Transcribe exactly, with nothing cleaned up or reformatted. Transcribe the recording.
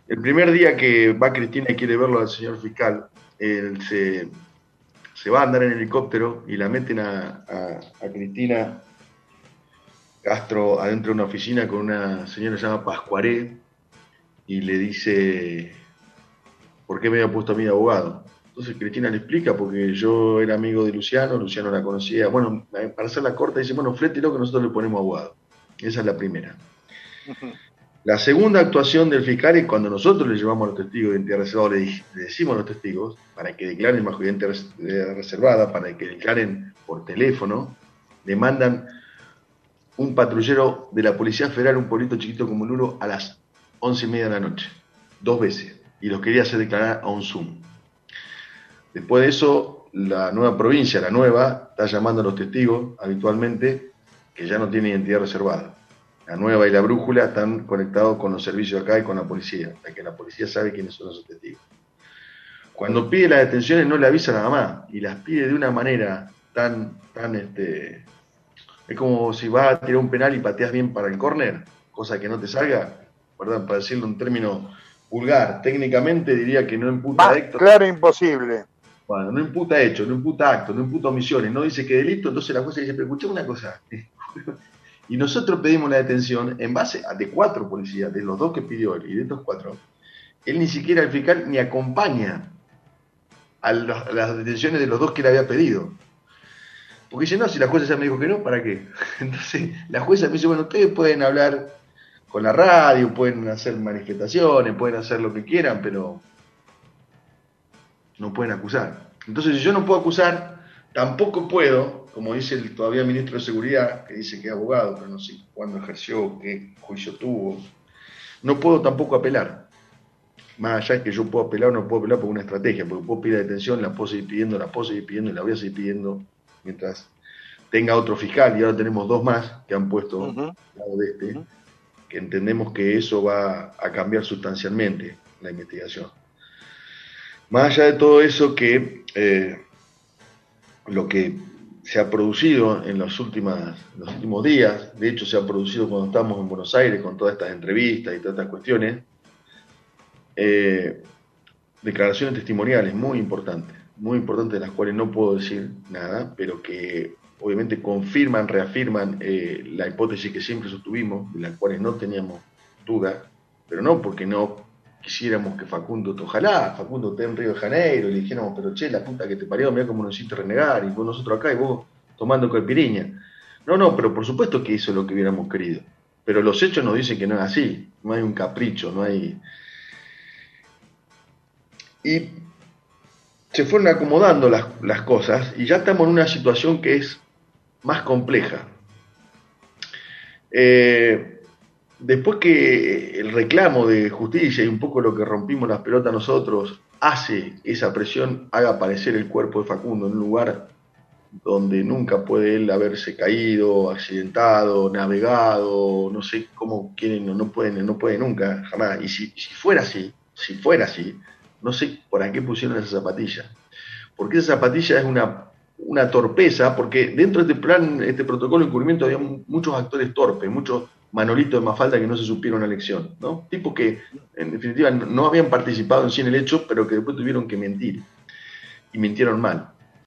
El primer día que va Cristina y quiere verlo al señor fiscal, él se, se va a andar en helicóptero y la meten a, a, a Cristina Castro adentro de una oficina con una señora que se llama Pascuaré y le dice, ¿por qué me había puesto a mí de abogado? Entonces Cristina le explica, porque yo era amigo de Luciano, Luciano la conocía. Bueno, para hacer la corta, dice, bueno, flételo que nosotros le ponemos abogado. Esa es la primera. Ujú. La segunda actuación del fiscal es cuando nosotros le llevamos a los testigos de identidad reservada, le, le decimos a los testigos para que declaren bajo identidad reservada, para que declaren por teléfono, le mandan un patrullero de la Policía Federal, un pueblito chiquito como Lulo, a las once y media de la noche, dos veces, y los quería hacer declarar a un Zoom. Después de eso, la nueva provincia, la nueva, está llamando a los testigos habitualmente que ya no tienen identidad reservada. La nueva y la brújula están conectados con los servicios acá y con la policía, para que la policía sabe quiénes son esos testigos. Cuando pide las detenciones no le avisa nada más y las pide de una manera tan, tan, este, es como si vas a tirar un penal y pateas bien para el córner, cosa que no te salga, ¿verdad? Para decirlo en términos vulgar, técnicamente diría que no imputa Más actos. claro imposible. Bueno, no imputa hechos, no imputa actos, no imputa omisiones, no dice que delito, entonces la jueza dice, pero escuchame una cosa. Y nosotros pedimos la detención en base a de cuatro policías, de los dos que pidió él y de estos cuatro. Él ni siquiera, el fiscal, ni acompaña a, los, a las detenciones de los dos que le había pedido. Porque dice, no, si la jueza ya me dijo que no, ¿para qué? Entonces la jueza me dice, bueno, ustedes pueden hablar con la radio, pueden hacer manifestaciones, pueden hacer lo que quieran, pero no pueden acusar. Entonces, si yo no puedo acusar, tampoco puedo, como dice el todavía ministro de Seguridad, que dice que es abogado, pero no sé cuándo ejerció, qué juicio tuvo, no puedo tampoco apelar. Más allá de que yo puedo apelar o no puedo apelar por una estrategia, porque puedo pedir la detención, la puedo seguir pidiendo, la puedo seguir pidiendo y la voy a seguir pidiendo mientras tenga otro fiscal, y ahora tenemos dos más que han puesto Uh -huh. al lado de este, Uh -huh. que entendemos que eso va a cambiar sustancialmente la investigación. Más allá de todo eso, que eh, lo que se ha producido en los, últimas, los últimos días, de hecho se ha producido cuando estamos en Buenos Aires con todas estas entrevistas y todas estas cuestiones, eh, declaraciones testimoniales muy importantes, muy importantes, de las cuales no puedo decir nada, pero que obviamente confirman, reafirman eh, la hipótesis que siempre sostuvimos, de las cuales no teníamos duda, pero no porque no quisiéramos que Facundo, ojalá Facundo esté en Río de Janeiro y le dijéramos, pero che, la puta que te parió, mirá cómo nos hiciste renegar, y vos nosotros acá y vos tomando caipirinha. No, no, pero por supuesto que hizo lo que hubiéramos querido. Pero los hechos nos dicen que no es así, no hay un capricho, no hay... Y se fueron acomodando las, las cosas y ya estamos en una situación que es más compleja. Eh, después que el reclamo de justicia y un poco lo que rompimos las pelotas nosotros hace que esa presión haga aparecer el cuerpo de Facundo en un lugar donde nunca puede él haberse caído, accidentado, navegado, no sé cómo quieren, no, no pueden, no puede nunca, jamás. Y si, si fuera así, si fuera así, no sé por qué pusieron esa zapatilla. Porque esa zapatilla es una, una torpeza, porque dentro de este plan, este protocolo de encubrimiento había muchos actores torpes, muchos manolitos de Mafalda que no se supieron la lección, ¿no? Tipos que en definitiva no habían participado en sí en el hecho, pero que después tuvieron que mentir. Y mintieron mal.